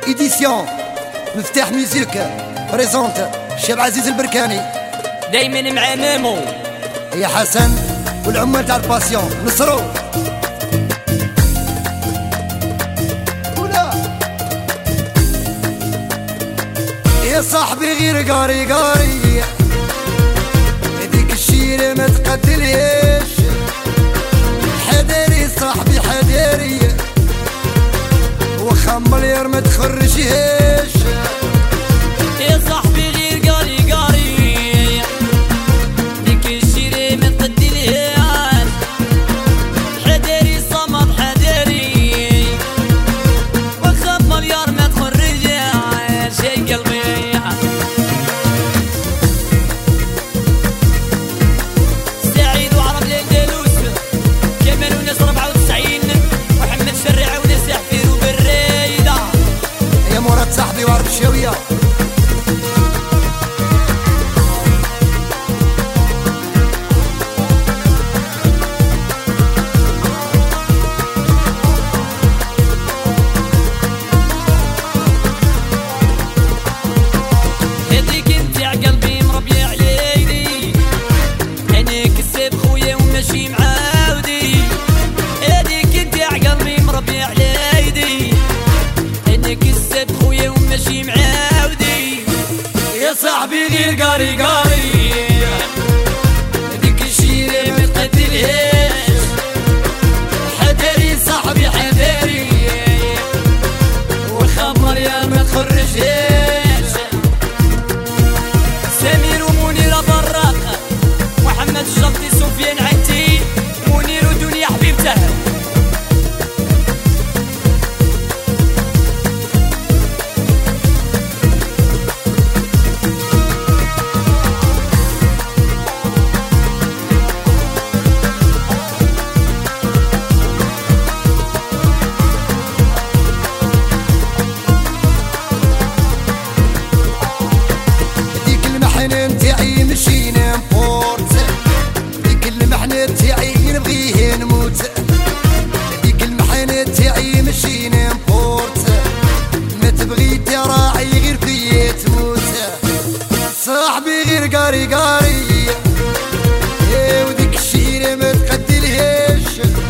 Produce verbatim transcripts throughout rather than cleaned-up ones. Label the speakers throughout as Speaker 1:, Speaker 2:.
Speaker 1: إديسيون مفتاح ميوزيك بريزونت الشاب عزيز البركاني
Speaker 2: دايما مع مامو
Speaker 1: يا حسن والعمال تاع الباسيون نصرو ولا يا صاحبي غير قاري قاري هذيك الشيرة ما تقتلهاش حذاري صاحبي حذاري وخا مليار ما تخرجيهاش
Speaker 2: يا صاحبي غير قاري قاري ديك الشيرة ما تقتلهاش حذاري صمد حذاري وخا مليار ما تخرجيهاش يا قلبي سعيد وعرب الاندلس كمال وناس أربعة وتسعين محمد شريعة وناس يحفير وبالرايدة
Speaker 1: يا مراد صاحبي وعرب الشاوية
Speaker 2: هديك انت يا قلبي مربي عليدي انا كسب خويا وماشي معاودي هديك انت يا قلبي مربي عليدي انا كسب خويا وماشي معاودي يا صاحبي غير قاري قاري هديك الشيرة ما تقتلهاش حذاري صاحبي حذاري والخمر يا ما تخرجهاش سمير ومنيرة براقة محمد الشلطي سفيان عتي منير ودنيا حبيبته
Speaker 1: ديك المحنة نتاعي ماشي نامبورت ديك المحنة نتاعي نبغيه نموت ديك المحنة نتاعي ماشي نامبورت ما تبغي تراعي غير فيا تموت صاحبي غير قاري قاري يا وديك الشيرة ما تقتلهاش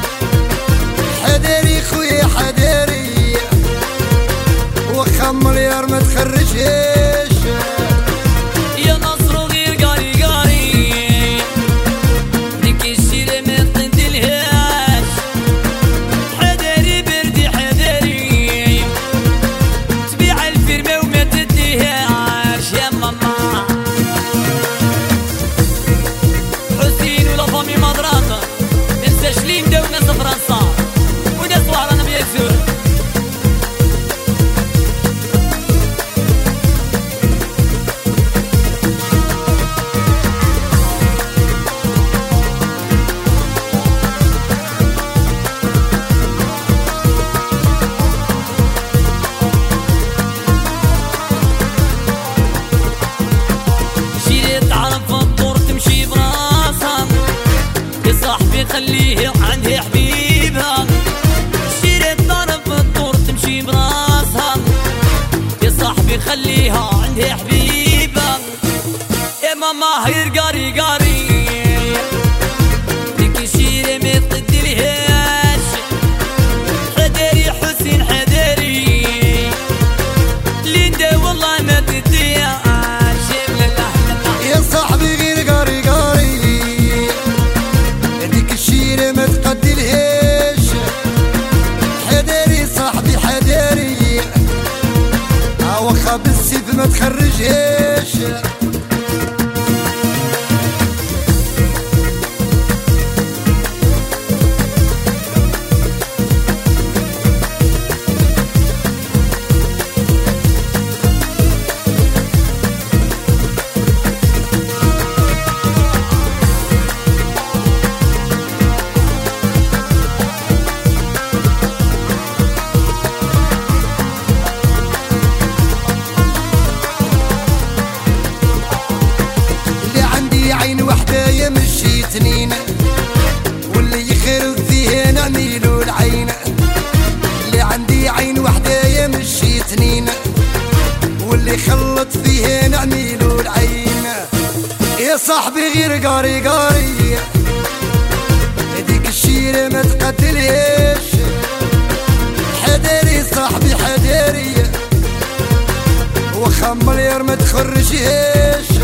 Speaker 1: حذاري خويا حذاري وخا مليار ما تخرجهاش
Speaker 2: يا نصر غير قاري قاري ديك الشيرة ما تقتلهاش حذاري بردي حذاري تبيع الفيرمة وما تديهاش يا ماما حسين ولا فامي مدرسة منساش ليندا وناس فرنسا وناس وهران بيزور شيرة تعرف الدور تمشي براسها يا صاحبي خليه عندها حبيبها شيرة تعرف الدور تمشي براسها يا صاحبي خليها عندها حبيبها يا ماما غير قاري قاري ديك الشيرة ما تقتلهاش حذاري حسين حذاري ليندا والله ما تديهاش لا لا لا
Speaker 1: يا صاحبي غير قاري قاري هذيك الشيرة ما تقتلهاش حذاري صاحبي حذاري وخا بالسيف ما تخرجهاش سنين واللي يخرب فيه نعميلو العين اللي عندي عين وحدة يمشي سنين نغلط فيه نعميلو العين. يا صاحبي غير قاري قاري هديك الشيرة ما تقتلهاش. حذاري صاحبي حذاري وخا مليار ما تخرجهاش.